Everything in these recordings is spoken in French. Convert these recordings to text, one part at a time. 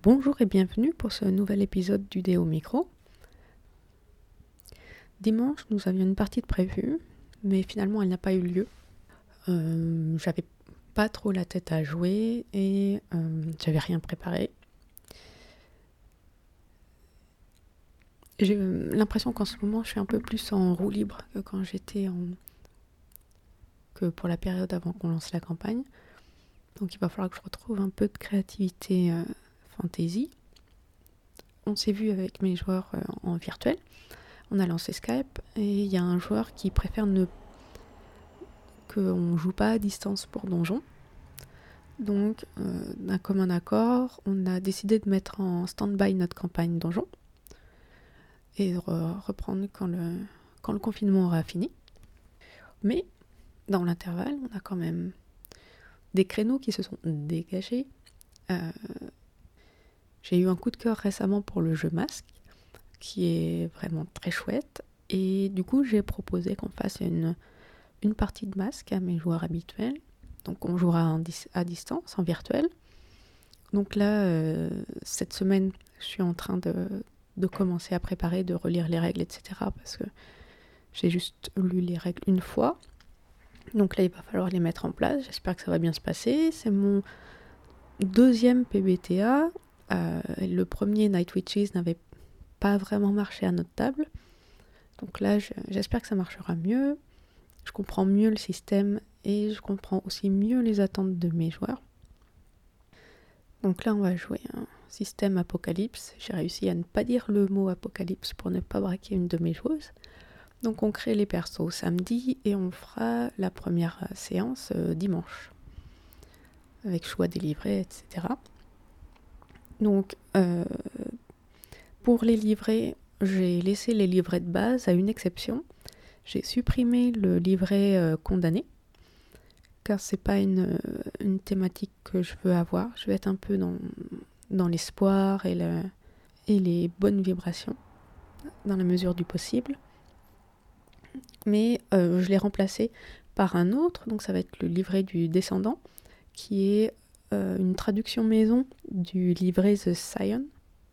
Bonjour et bienvenue pour ce nouvel épisode du Déo Micro. Dimanche, nous avions une partie de prévue, mais finalement elle n'a pas eu lieu. J'avais pas trop la tête à jouer et j'avais rien préparé. J'ai l'impression qu'en ce moment je suis un peu plus en roue libre que quand que pour la période avant qu'on lance la campagne. Donc il va falloir que je retrouve un peu de créativité fantasy. On s'est vu avec mes joueurs en virtuel. On a lancé Skype et il y a un joueur qui préfère qu'on ne joue pas à distance pour donjon. Donc, d'un commun accord, on a décidé de mettre en stand-by notre campagne donjon et de reprendre quand le confinement aura fini. Mais, dans l'intervalle, on a quand même des créneaux qui se sont dégagés. J'ai eu un coup de cœur récemment pour le jeu Masque, qui est vraiment très chouette. Et du coup, j'ai proposé qu'on fasse une partie de Masque à mes joueurs habituels. Donc on jouera à distance, en virtuel. Donc là, cette semaine, je suis en train de commencer à préparer, de relire les règles, etc. Parce que j'ai juste lu les règles une fois. Donc là, il va falloir les mettre en place. J'espère que ça va bien se passer. C'est mon deuxième PBTA. Le premier, Night Witches, n'avait pas vraiment marché à notre table. Donc là, j'espère que ça marchera mieux. Je comprends mieux le système et je comprends aussi mieux les attentes de mes joueurs. Donc là, on va jouer un système apocalypse. J'ai réussi à ne pas dire le mot apocalypse pour ne pas braquer une de mes joueuses. Donc on crée les persos samedi et on fera la première séance dimanche. Avec choix des livrets, etc. Donc pour les livrets, j'ai laissé les livrets de base à une exception. J'ai supprimé le livret condamné, car c'est pas une thématique que je veux avoir. Je vais être un peu dans l'espoir et les bonnes vibrations, dans la mesure du possible. Mais je l'ai remplacé par un autre, donc ça va être le livret du descendant, qui est une traduction maison du livret The Scion.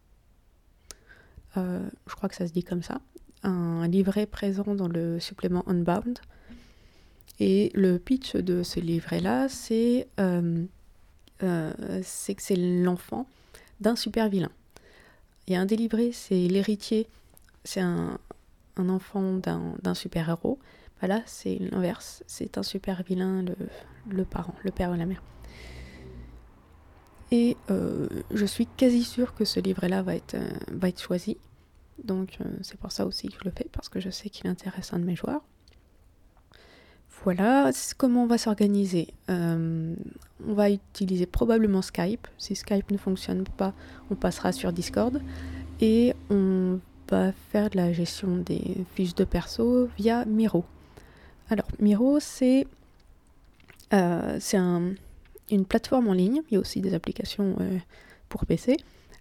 Je crois que ça se dit comme ça. Un livret présent dans le supplément Unbound. Et le pitch de ce livret-là, c'est que c'est l'enfant d'un super vilain. Il y a un des livrets, c'est l'héritier, c'est un enfant d'un super héros. Là, c'est l'inverse, c'est un super vilain, le parent, le père ou la mère. Et je suis quasi sûre que ce livret-là va être choisi. Donc c'est pour ça aussi que je le fais, parce que je sais qu'il intéresse un de mes joueurs. Voilà, comment on va s'organiser. On va utiliser probablement Skype. Si Skype ne fonctionne pas, on passera sur Discord. Et on va faire de la gestion des fiches de perso via Miro. Alors, Miro, c'est une plateforme en ligne. Il y a aussi des applications pour PC.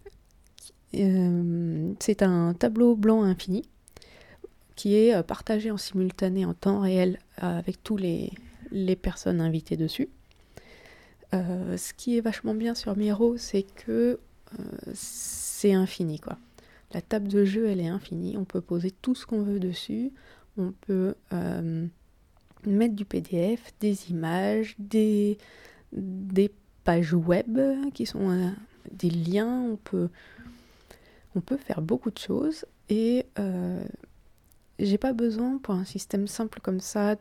C'est un tableau blanc infini qui est partagé en simultané en temps réel avec tous les personnes invitées dessus. Ce qui est vachement bien sur Miro, c'est que c'est infini, quoi. La table de jeu, elle est infinie. On peut poser tout ce qu'on veut dessus. On peut mettre du PDF, des images, des pages web qui sont des liens. On peut faire beaucoup de choses. Et j'ai pas besoin, pour un système simple comme ça,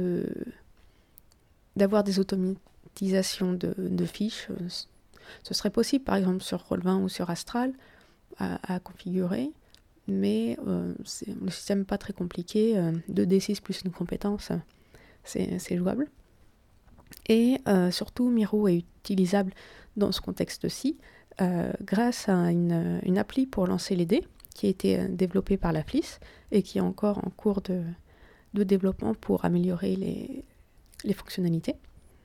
d'avoir des automatisations de fiches. Ce serait possible, par exemple, sur Roll20 ou sur Astral, à configurer, mais c'est le système n'est pas très compliqué. 2D6 plus une compétence, c'est jouable. Et surtout, Miro est utilisable dans ce contexte-ci grâce à une appli pour lancer les dés, qui a été développée par la FLIS et qui est encore en cours de développement pour améliorer les fonctionnalités.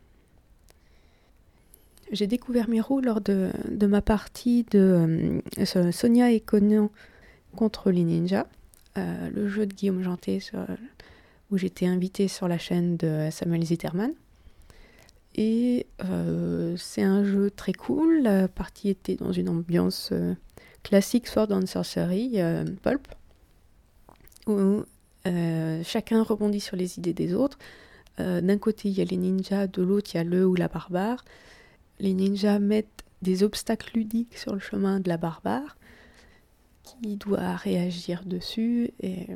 J'ai découvert Miro lors de ma partie de Sonia et Conan contre les ninjas, le jeu de Guillaume Janté où j'étais invitée sur la chaîne de Samuel Zitterman. Et c'est un jeu très cool. La partie était dans une ambiance classique Sword and Sorcery, Pulp, où chacun rebondit sur les idées des autres. D'un côté, il y a les ninjas, de l'autre, il y a le ou la barbare. Les ninjas mettent des obstacles ludiques sur le chemin de la barbare, qui doit réagir dessus, et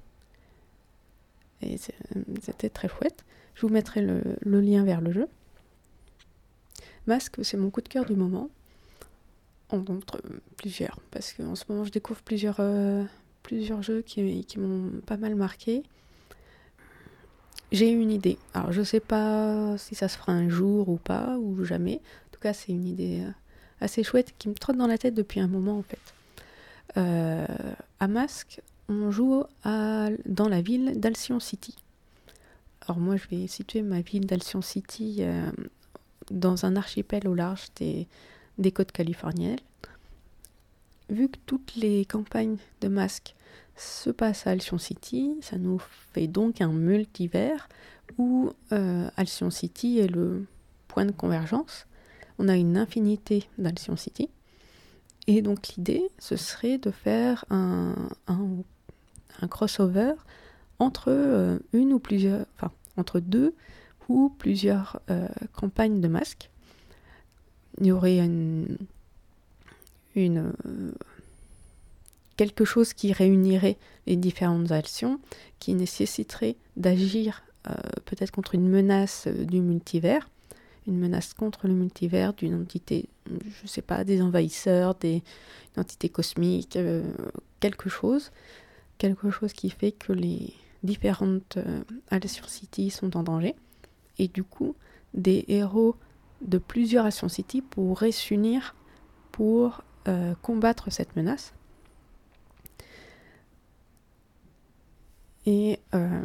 c'était très chouette. Je vous mettrai le lien vers le jeu. Masque, c'est mon coup de cœur du moment, entre plusieurs, parce qu'en ce moment je découvre plusieurs jeux qui m'ont pas mal marqué. J'ai une idée, alors je sais pas si ça se fera un jour ou pas, ou jamais. En tout cas, c'est une idée assez chouette qui me trotte dans la tête depuis un moment en fait. À Masque, on joue dans la ville d'Alcyon City. Alors moi, je vais situer ma ville d'Alcyon City dans un archipel au large des côtes californiennes. Vu que toutes les campagnes de Masque se passent à Alcyon City, ça nous fait donc un multivers où Alcyon City est le point de convergence. On a une infinité d'Alcyon City. Et donc l'idée, ce serait de faire un crossover entre entre deux ou plusieurs campagnes de Masque. Il y aurait quelque chose qui réunirait les différentes actions, qui nécessiterait d'agir peut-être contre une menace du multivers, une menace contre le multivers d'une entité, je sais pas, des envahisseurs, une entité cosmique, quelque chose qui fait que les différentes Alcyon City sont en danger. Et du coup, des héros de plusieurs Alcyon City pourraient s'unir pour combattre cette menace. Et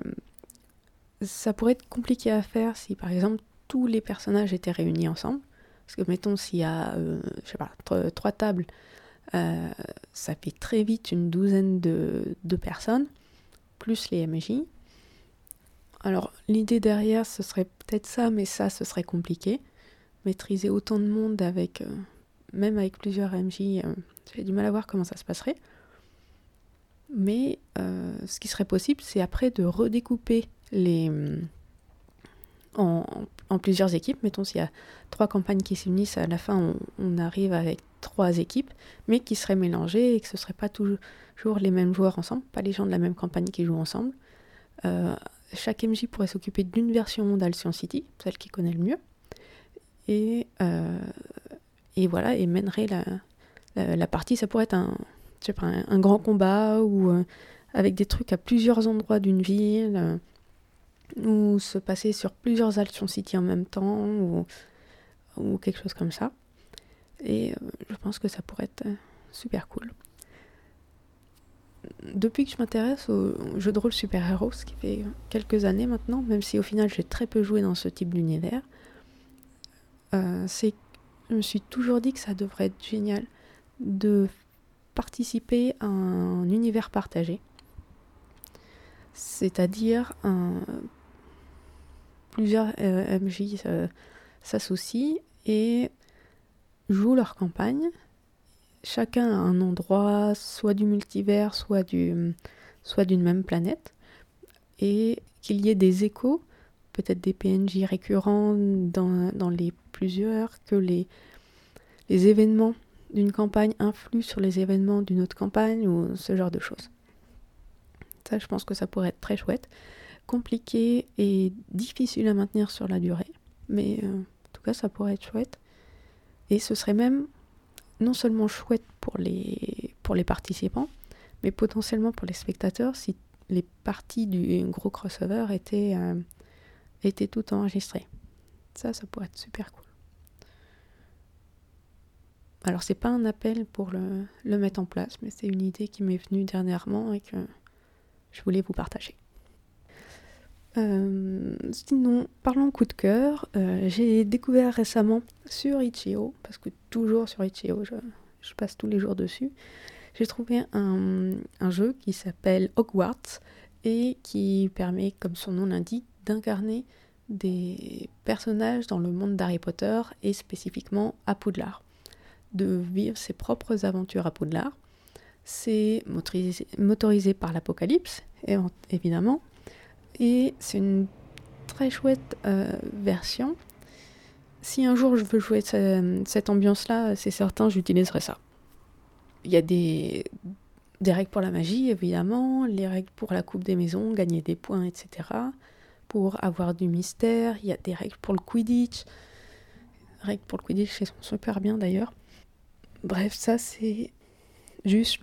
ça pourrait être compliqué à faire si, par exemple, tous les personnages étaient réunis ensemble. Parce que, mettons, s'il y a, trois tables, ça fait très vite une douzaine de personnes, plus les MJ. Alors, l'idée derrière, ce serait peut-être ça, mais ça, ce serait compliqué. Maîtriser autant de monde même avec plusieurs MJ, j'ai du mal à voir comment ça se passerait. Mais ce qui serait possible, c'est après de redécouper en plusieurs équipes. Mettons, s'il y a 3 campagnes qui s'unissent, à la fin, on arrive avec 3 équipes, mais qui seraient mélangées et que ce ne seraient pas toujours les mêmes joueurs ensemble, pas les gens de la même campagne qui jouent ensemble. Chaque MJ pourrait s'occuper d'une version d'Alcyon City, celle qui connaît le mieux, et voilà, et mènerait la partie. Ça pourrait être un grand combat, ou avec des trucs à plusieurs endroits d'une ville, ou se passer sur plusieurs Alcyon City en même temps, ou quelque chose comme ça. Et je pense que ça pourrait être super cool. Depuis que je m'intéresse aux jeux de rôle super-héros, ce qui fait quelques années maintenant, même si au final j'ai très peu joué dans ce type d'univers, je me suis toujours dit que ça devrait être génial de participer à un univers partagé. C'est-à-dire plusieurs MJ s'associent et jouent leur campagne, chacun à un endroit, soit du multivers, soit d'une même planète, et qu'il y ait des échos, peut-être des PNJ récurrents dans les plusieurs, que les événements d'une campagne influent sur les événements d'une autre campagne, ou ce genre de choses. Ça, je pense que ça pourrait être très chouette. Compliqué et difficile à maintenir sur la durée, mais en tout cas, ça pourrait être chouette. Et ce serait même non seulement chouette pour les participants, mais potentiellement pour les spectateurs si les parties du gros crossover étaient toutes enregistrées. Ça pourrait être super cool. Alors, c'est pas un appel pour le mettre en place, mais c'est une idée qui m'est venue dernièrement et que je voulais vous partager. Sinon, parlons coup de cœur, j'ai découvert récemment sur Itch.io, parce que toujours sur Itch.io, je passe tous les jours dessus, j'ai trouvé un jeu qui s'appelle Hogwarts et qui permet, comme son nom l'indique, d'incarner des personnages dans le monde d'Harry Potter et spécifiquement à Poudlard, de vivre ses propres aventures à Poudlard. C'est motorisé par l'Apocalypse, évidemment, et c'est une très chouette version. Si un jour je veux jouer cette ambiance-là, c'est certain, j'utiliserai ça. Il y a des règles pour la magie, évidemment, les règles pour la coupe des maisons, gagner des points, etc. Pour avoir du mystère, il y a des règles pour le Quidditch. Les règles pour le Quidditch, elles sont super bien d'ailleurs. Bref, ça c'est juste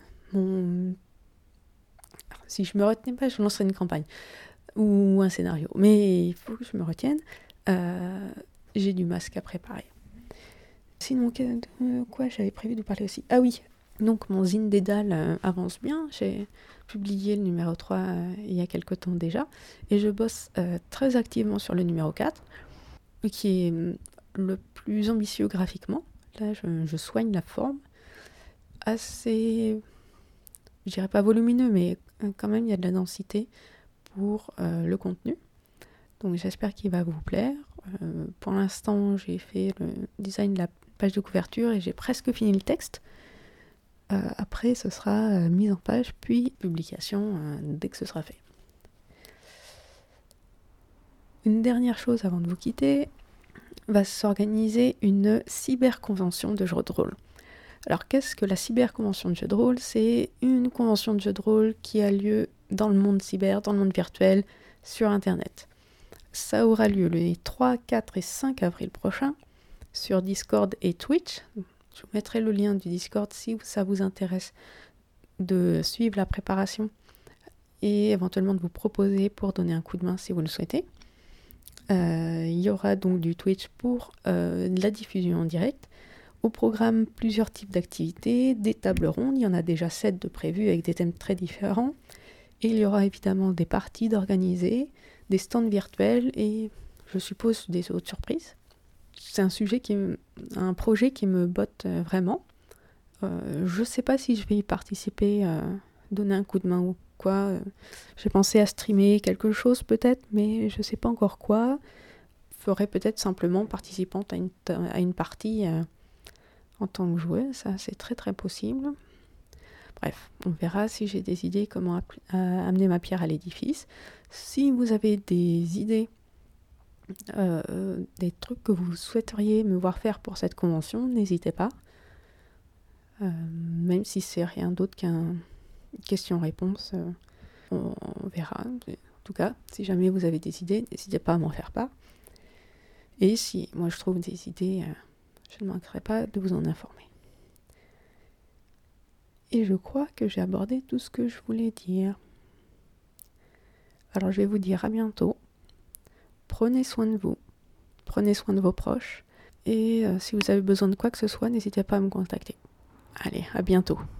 si je me retenais pas, je lancerais une campagne ou un scénario. Mais il faut que je me retienne. J'ai du masque à préparer. Sinon, quoi j'avais prévu de parler aussi? Ah oui, donc mon zine Dédale avance bien. J'ai publié le numéro 3 il y a quelque temps déjà. Et je bosse très activement sur le numéro 4, qui est le plus ambitieux graphiquement. Là, je soigne la forme. Assez, je dirais pas volumineux, mais quand même, il y a de la densité pour le contenu. Donc j'espère qu'il va vous plaire. Pour l'instant, j'ai fait le design de la page de couverture et j'ai presque fini le texte. Après, ce sera mise en page, puis publication dès que ce sera fait. Une dernière chose avant de vous quitter, va s'organiser une cyberconvention de jeux de rôle. Alors qu'est-ce que la cyberconvention de jeux de rôle? C'est une convention de jeux de rôle qui a lieu dans le monde cyber, dans le monde virtuel, sur Internet. Ça aura lieu les 3, 4 et 5 avril prochains sur Discord et Twitch. Je vous mettrai le lien du Discord si ça vous intéresse de suivre la préparation et éventuellement de vous proposer pour donner un coup de main si vous le souhaitez. Il y aura donc du Twitch pour de la diffusion en direct. Au programme, plusieurs types d'activités, des tables rondes, il y en a déjà 7 de prévues avec des thèmes très différents. Et il y aura évidemment des parties d'organiser, des stands virtuels et je suppose des autres surprises. C'est un projet qui me botte vraiment. Je ne sais pas si je vais y participer, donner un coup de main ou quoi. J'ai pensé à streamer quelque chose peut-être, mais je ne sais pas encore quoi. Je ferai peut-être simplement participante à une partie en tant que joueuse, ça c'est très très possible. Bref, on verra si j'ai des idées comment amener ma pierre à l'édifice. Si vous avez des idées, des trucs que vous souhaiteriez me voir faire pour cette convention, n'hésitez pas. Même si c'est rien d'autre qu'un question-réponse, on verra. En tout cas, si jamais vous avez des idées, n'hésitez pas à m'en faire part. Et si moi je trouve des idées, je ne manquerai pas de vous en informer. Et je crois que j'ai abordé tout ce que je voulais dire. Alors je vais vous dire à bientôt. Prenez soin de vous. Prenez soin de vos proches. Et si vous avez besoin de quoi que ce soit, n'hésitez pas à me contacter. Allez, à bientôt.